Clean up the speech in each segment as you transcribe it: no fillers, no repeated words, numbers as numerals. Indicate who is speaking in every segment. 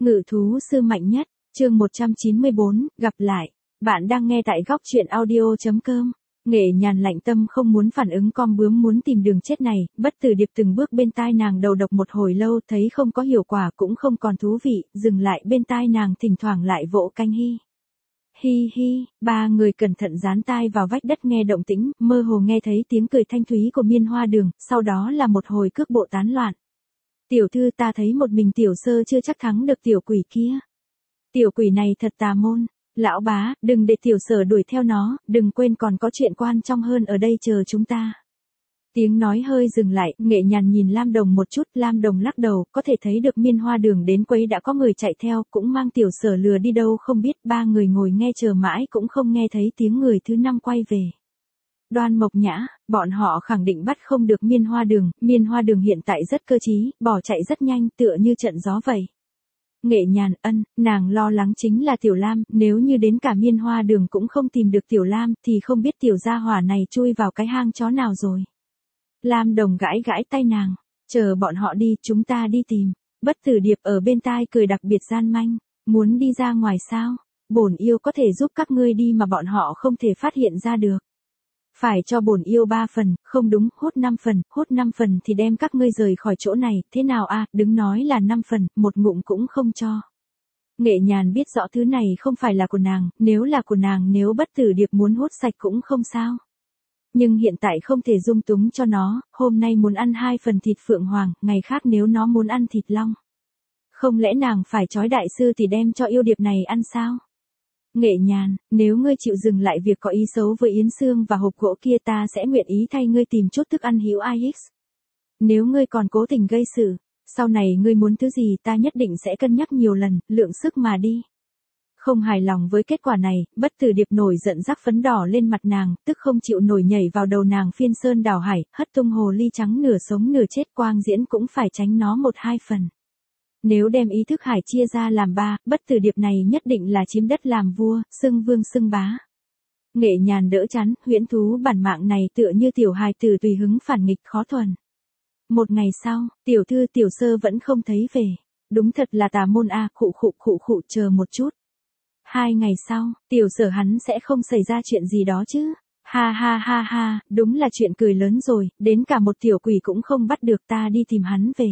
Speaker 1: Ngự thú sư mạnh nhất, chương 194, gặp lại. Bạn đang nghe tại góc truyện audio.com. Nghệ Nhàn lạnh tâm không muốn phản ứng con bướm muốn tìm đường chết này, Bất Tử Điệp từng bước bên tai nàng đầu độc một hồi lâu thấy không có hiệu quả cũng không còn thú vị, dừng lại bên tai nàng thỉnh thoảng lại vỗ cánh hi. Hi hi, ba người cẩn thận dán tai vào vách đất nghe động tĩnh, mơ hồ nghe thấy tiếng cười thanh thúy của Miên Hoa Đường, sau đó là một hồi cước bộ tán loạn. Tiểu thư ta thấy một mình tiểu sơ chưa chắc thắng được tiểu quỷ kia. Tiểu quỷ này thật tà môn. Lão bá, đừng để tiểu sở đuổi theo nó, đừng quên còn có chuyện quan trọng hơn ở đây chờ chúng ta. Tiếng nói hơi dừng lại, Nghệ Nhàn nhìn Lam Đồng một chút, Lam Đồng lắc đầu, có thể thấy được Miên Hoa Đường đến quấy đã có người chạy theo, cũng mang tiểu sở lừa đi đâu không biết, ba người ngồi nghe chờ mãi cũng không nghe thấy tiếng người thứ năm quay về. Đoan Mộc Nhã, bọn họ khẳng định bắt không được Miên Hoa Đường hiện tại rất cơ trí, bỏ chạy rất nhanh tựa như trận gió vậy. Nghệ Nhàn, nàng lo lắng chính là Tiểu Lam, nếu như đến cả Miên Hoa Đường cũng không tìm được Tiểu Lam thì không biết tiểu gia hỏa này chui vào cái hang chó nào rồi. Lam Đồng gãi gãi tay nàng, chờ bọn họ đi, chúng ta đi tìm. Bất Tử Điệp ở bên tai cười đặc biệt gian manh, muốn đi ra ngoài sao? Bổn yêu có thể giúp các ngươi đi mà bọn họ không thể phát hiện ra được. Phải cho bổn yêu 3 phần, không đúng, hốt 5 phần thì đem các ngươi rời khỏi chỗ này, thế nào a? Đứng nói là 5 phần, một ngụm cũng không cho. Nghệ Nhàn biết rõ thứ này không phải là của nàng, nếu là của nàng nếu Bất Tử Điệp muốn hút sạch cũng không sao. Nhưng hiện tại không thể dung túng cho nó, hôm nay muốn ăn 2 phần thịt phượng hoàng, ngày khác nếu nó muốn ăn thịt long. Không lẽ nàng phải trói đại sư thì đem cho yêu điệp này ăn sao? Nghệ Nhàn, nếu ngươi chịu dừng lại việc có ý xấu với Yến Sương và hộp gỗ kia ta sẽ nguyện ý thay ngươi tìm chút thức ăn hữu ix. Nếu ngươi còn cố tình gây sự, sau này ngươi muốn thứ gì ta nhất định sẽ cân nhắc nhiều lần, lượng sức mà đi. Không hài lòng với kết quả này, Bất Tử Điệp nổi giận rắc phấn đỏ lên mặt nàng, tức không chịu nổi nhảy vào đầu nàng phiên sơn đảo hải, hất tung hồ ly trắng nửa sống nửa chết quang diễn cũng phải tránh nó 1-2 phần. Nếu đem ý thức hải chia ra làm 3, Bất Tử Điệp này nhất định là chiếm đất làm vua, xưng vương xưng bá. Nghệ Nhàn đỡ chắn, huyễn thú bản mạng này tựa như tiểu hài tử tùy hứng phản nghịch khó thuần. Một ngày sau, tiểu thư tiểu sơ vẫn không thấy về. Đúng thật là tà môn a, khụ chờ một chút. 2 ngày sau, tiểu sở hắn sẽ không xảy ra chuyện gì đó chứ. Ha, đúng là chuyện cười lớn rồi, đến cả một tiểu quỷ cũng không bắt được ta đi tìm hắn về.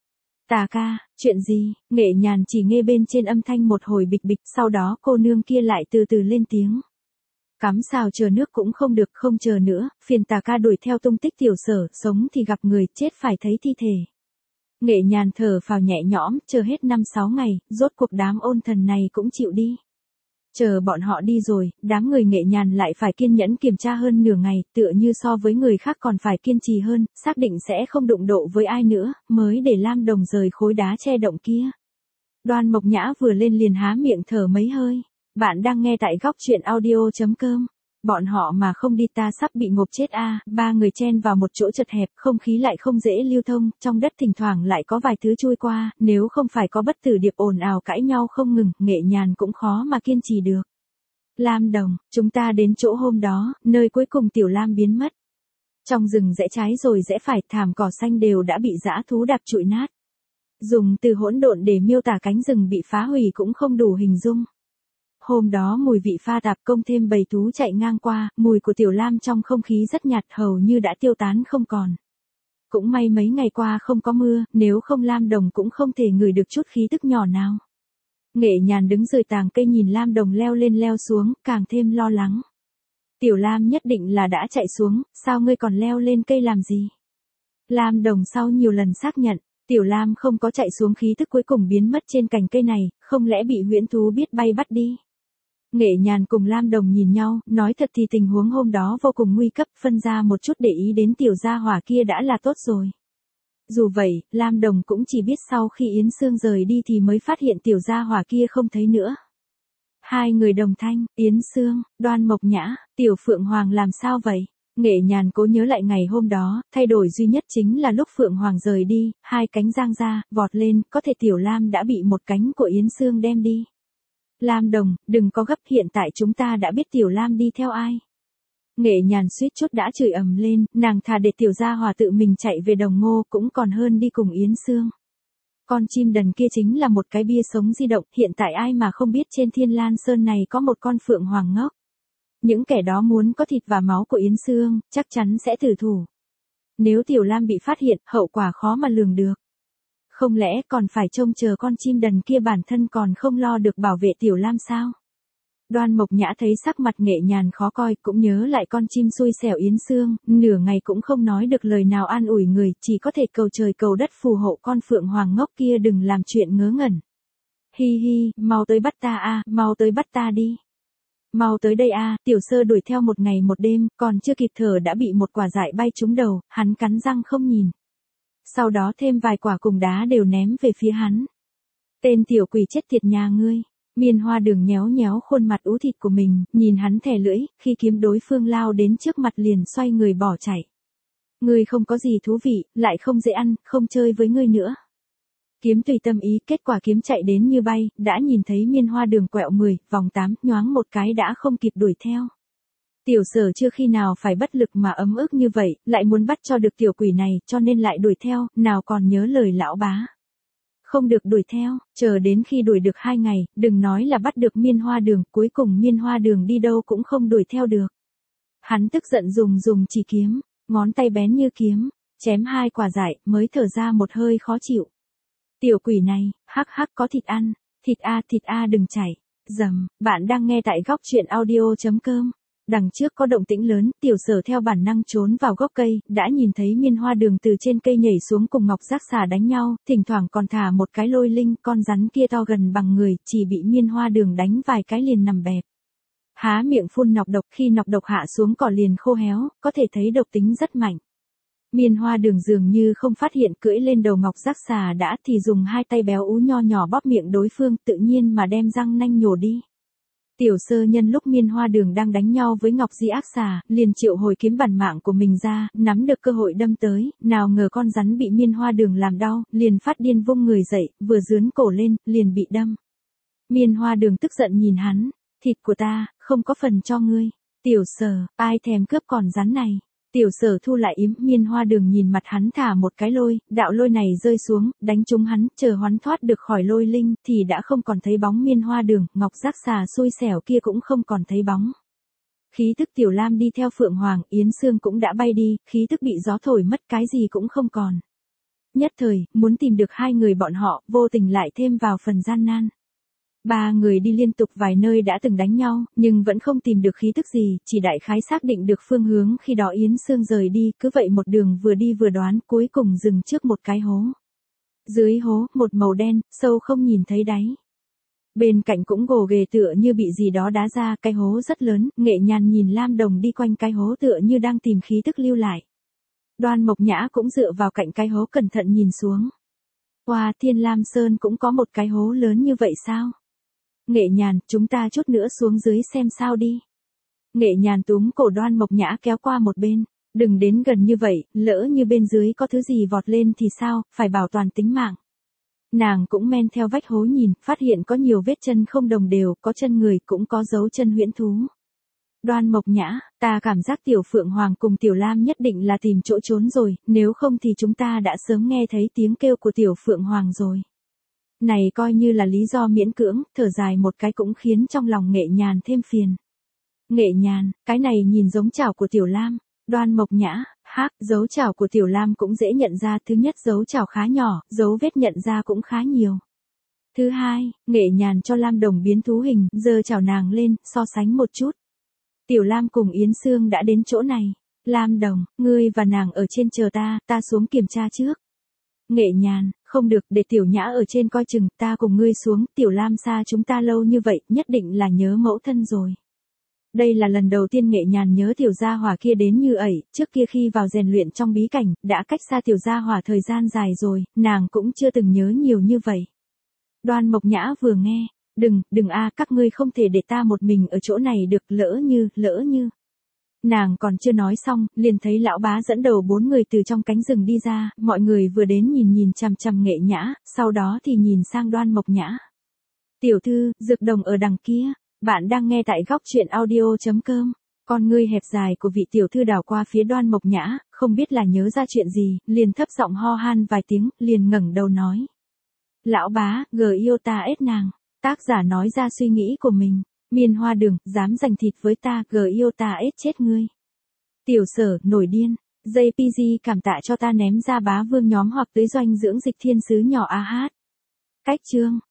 Speaker 1: Tà ca, chuyện gì? Nghệ Nhàn chỉ nghe bên trên âm thanh một hồi bịch bịch, sau đó cô nương kia lại từ từ lên tiếng. Cắm xào chờ nước cũng không được, không chờ nữa, phiền Tà ca đuổi theo tung tích tiểu sở, sống thì gặp người, chết phải thấy thi thể. Nghệ Nhàn thở phào nhẹ nhõm, chờ hết 5-6 ngày, rốt cuộc đám ôn thần này cũng chịu đi. Chờ bọn họ đi rồi, đám người Nghệ Nhàn lại phải kiên nhẫn kiểm tra hơn nửa ngày, tựa như so với người khác còn phải kiên trì hơn, xác định sẽ không đụng độ với ai nữa, mới để Lam Đồng rời khối đá che động kia. Đoan Mộc Nhã vừa lên liền há miệng thở mấy hơi. Bạn đang nghe tại góc truyện audio.com. Bọn họ mà không đi ta sắp bị ngộp chết a. Ba người chen vào một chỗ chật hẹp, không khí lại không dễ lưu thông, trong đất thỉnh thoảng lại có vài thứ trôi qua, nếu không phải có Bất Tử Điệp ồn ào cãi nhau không ngừng, Nghệ Nhàn cũng khó mà kiên trì được. Lam Đồng, chúng ta đến chỗ hôm đó, nơi cuối cùng Tiểu Lam biến mất. Trong rừng rẽ trái rồi rẽ phải, thảm cỏ xanh đều đã bị dã thú đạp trụi nát. Dùng từ hỗn độn để miêu tả cánh rừng bị phá hủy cũng không đủ hình dung. Hôm đó mùi vị pha tạp công thêm bầy thú chạy ngang qua, mùi của Tiểu Lam trong không khí rất nhạt hầu như đã tiêu tán không còn. Cũng may mấy ngày qua không có mưa, nếu không Lam Đồng cũng không thể ngửi được chút khí tức nhỏ nào. Nghệ Nhàn đứng dưới tàng cây nhìn Lam Đồng leo lên leo xuống, càng thêm lo lắng. Tiểu Lam nhất định là đã chạy xuống, sao ngươi còn leo lên cây làm gì? Lam Đồng sau nhiều lần xác nhận, Tiểu Lam không có chạy xuống, khí tức cuối cùng biến mất trên cành cây này, không lẽ bị huyễn thú biết bay bắt đi? Nghệ Nhàn cùng Lam Đồng nhìn nhau, nói thật thì tình huống hôm đó vô cùng nguy cấp, phân ra một chút để ý đến tiểu gia hỏa kia đã là tốt rồi. Dù vậy, Lam Đồng cũng chỉ biết sau khi Yến Sương rời đi thì mới phát hiện tiểu gia hỏa kia không thấy nữa. Hai người đồng thanh, Yến Sương, Đoan Mộc Nhã, Tiểu Phượng Hoàng làm sao vậy? Nghệ Nhàn cố nhớ lại ngày hôm đó, thay đổi duy nhất chính là lúc Phượng Hoàng rời đi, 2 cánh giang ra, vọt lên, có thể Tiểu Lam đã bị một cánh của Yến Sương đem đi. Lam Đồng, đừng có gấp, hiện tại chúng ta đã biết Tiểu Lam đi theo ai. Nghệ Nhàn suýt chút đã chửi ầm lên, nàng thà để tiểu gia hòa tự mình chạy về Đồng Ngô cũng còn hơn đi cùng Yến Sương. Con chim đần kia chính là một cái bia sống di động, hiện tại ai mà không biết trên Thiên Lan Sơn này có một con phượng hoàng ngốc. Những kẻ đó muốn có thịt và máu của Yến Xương, chắc chắn sẽ tử thủ. Nếu Tiểu Lam bị phát hiện, hậu quả khó mà lường được. Không lẽ còn phải trông chờ con chim đần kia bản thân còn không lo được bảo vệ Tiểu Lam sao? Đoan Mộc Nhã thấy sắc mặt Nghệ Nhàn khó coi, cũng nhớ lại con chim xui xẻo Yến Xương, nửa ngày cũng không nói được lời nào an ủi người, chỉ có thể cầu trời cầu đất phù hộ con phượng hoàng ngốc kia đừng làm chuyện ngớ ngẩn. Hi hi, mau tới bắt ta a, mau tới bắt ta đi. Mau tới đây a, Tiểu Sơ đuổi theo một ngày một đêm, còn chưa kịp thở đã bị một quả dại bay trúng đầu, hắn cắn răng không nhìn. Sau đó thêm vài quả cùng đá đều ném về phía hắn. Tên tiểu quỷ chết tiệt nhà ngươi. Miên Hoa Đường nhéo nhéo khuôn mặt ú thịt của mình, nhìn hắn thè lưỡi, khi kiếm đối phương lao đến trước mặt liền xoay người bỏ chạy. Ngươi không có gì thú vị, lại không dễ ăn, không chơi với ngươi nữa. Kiếm tùy tâm ý, kết quả kiếm chạy đến như bay, đã nhìn thấy Miên Hoa Đường quẹo 10, vòng 8, nhoáng một cái đã không kịp đuổi theo. Tiểu Sở chưa khi nào phải bất lực mà ấm ức như vậy, lại muốn bắt cho được tiểu quỷ này, cho nên lại đuổi theo, nào còn nhớ lời lão bá. Không được đuổi theo, chờ đến khi đuổi được 2 ngày, đừng nói là bắt được Miên Hoa Đường, cuối cùng Miên Hoa Đường đi đâu cũng không đuổi theo được. Hắn tức giận dùng chỉ kiếm, ngón tay bén như kiếm, chém 2 quả dại, mới thở ra một hơi khó chịu. Tiểu quỷ này, hắc hắc có thịt ăn, thịt a đừng chảy. Dầm, bạn đang nghe tại góc truyện audio.com. Đằng trước có động tĩnh lớn, Tiểu Sở theo bản năng trốn vào gốc cây, đã nhìn thấy Miên Hoa Đường từ trên cây nhảy xuống cùng Ngọc Giác Xà đánh nhau, thỉnh thoảng còn thả một cái lôi linh, con rắn kia to gần bằng người, chỉ bị Miên Hoa Đường đánh vài cái liền nằm bẹp. Há miệng phun nọc độc, khi nọc độc hạ xuống cỏ liền khô héo, có thể thấy độc tính rất mạnh. Miên Hoa Đường dường như không phát hiện cưỡi lên đầu Ngọc Giác Xà đã thì dùng 2 tay béo ú nho nhỏ bóp miệng đối phương, tự nhiên mà đem răng nanh nhổ đi. Tiểu Sơ nhân lúc Miên Hoa Đường đang đánh nhau với Ngọc Di Ác Xà, liền triệu hồi kiếm bản mạng của mình ra, nắm được cơ hội đâm tới, nào ngờ con rắn bị Miên Hoa Đường làm đau, liền phát điên vung người dậy, vừa giướn cổ lên, liền bị đâm. Miên Hoa Đường tức giận nhìn hắn, thịt của ta, không có phần cho ngươi. Tiểu Sở, ai thèm cướp con rắn này. Tiểu Sở thu lại yếm, Miên Hoa Đường nhìn mặt hắn thả một cái lôi, đạo lôi này rơi xuống, đánh trúng hắn, chờ hắn thoát được khỏi lôi linh, thì đã không còn thấy bóng Miên Hoa Đường, Ngọc Giác Xà xui xẻo kia cũng không còn thấy bóng. Khí tức Tiểu Lam đi theo Phượng Hoàng, Yến Xương cũng đã bay đi, khí tức bị gió thổi mất cái gì cũng không còn. Nhất thời, muốn tìm được 2 người bọn họ, vô tình lại thêm vào phần gian nan. 3 người đi liên tục vài nơi đã từng đánh nhau, nhưng vẫn không tìm được khí tức gì, chỉ đại khái xác định được phương hướng khi đó Yến Xương rời đi, cứ vậy một đường vừa đi vừa đoán, cuối cùng dừng trước một cái hố. Dưới hố, một màu đen, sâu không nhìn thấy đáy. Bên cạnh cũng gồ ghề tựa như bị gì đó đá ra, cái hố rất lớn, Nghệ Nhàn nhìn Lam Đồng đi quanh cái hố tựa như đang tìm khí tức lưu lại. Đoan Mộc Nhã cũng dựa vào cạnh cái hố cẩn thận nhìn xuống. Wow, Thiên Lam Sơn cũng có một cái hố lớn như vậy sao? Nghệ Nhàn, chúng ta chút nữa xuống dưới xem sao đi. Nghệ Nhàn túm cổ Đoan Mộc Nhã kéo qua một bên. Đừng đến gần như vậy, lỡ như bên dưới có thứ gì vọt lên thì sao, phải bảo toàn tính mạng. Nàng cũng men theo vách hố nhìn, phát hiện có nhiều vết chân không đồng đều, có chân người cũng có dấu chân huyễn thú. Đoan Mộc Nhã, ta cảm giác Tiểu Phượng Hoàng cùng Tiểu Lam nhất định là tìm chỗ trốn rồi, nếu không thì chúng ta đã sớm nghe thấy tiếng kêu của Tiểu Phượng Hoàng rồi. Này coi như là lý do miễn cưỡng, thở dài một cái cũng khiến trong lòng Nghệ Nhàn thêm phiền. Nghệ Nhàn, cái này nhìn giống chảo của Tiểu Lam. Đoan Mộc Nhã, dấu chảo của Tiểu Lam cũng dễ nhận ra, thứ nhất dấu chảo khá nhỏ, dấu vết nhận ra cũng khá nhiều. Thứ hai, Nghệ Nhàn cho Lam Đồng biến thú hình, giơ chảo nàng lên, so sánh một chút. Tiểu Lam cùng Yến Xương đã đến chỗ này. Lam Đồng, ngươi và nàng ở trên chờ ta xuống kiểm tra trước. Nghệ Nhàn, không được, để Tiểu Nhã ở trên coi chừng, ta cùng ngươi xuống, Tiểu Lam xa chúng ta lâu như vậy, nhất định là nhớ mẫu thân rồi. Đây là lần đầu tiên Nghệ Nhàn nhớ Tiểu Gia Hỏa kia đến như ẩy, trước kia khi vào rèn luyện trong bí cảnh, đã cách xa Tiểu Gia Hỏa thời gian dài rồi, nàng cũng chưa từng nhớ nhiều như vậy. Đoan Mộc Nhã vừa nghe, đừng a, các ngươi không thể để ta một mình ở chỗ này được, lỡ như. Nàng còn chưa nói xong, liền thấy lão bá dẫn đầu 4 người từ trong cánh rừng đi ra, mọi người vừa đến nhìn chằm chằm Nghệ Nhã, sau đó thì nhìn sang Đoan Mộc Nhã. Tiểu thư, Dược Đồng ở đằng kia. Bạn đang nghe tại góc truyện audio.com. Con ngươi hẹp dài của vị tiểu thư đảo qua phía Đoan Mộc Nhã, không biết là nhớ ra chuyện gì, liền thấp giọng ho han vài tiếng, liền ngẩng đầu nói. Lão bá, g yêu ta ết nàng. Tác giả nói ra suy nghĩ của mình. Miên Hoa Đường, dám giành thịt với ta, g yêu ta ết chết ngươi. Tiểu Sở, nổi điên. JPG cảm tạ cho ta ném ra bá vương nhóm hoặc tới doanh dưỡng dịch thiên sứ nhỏ AH. Cách chương.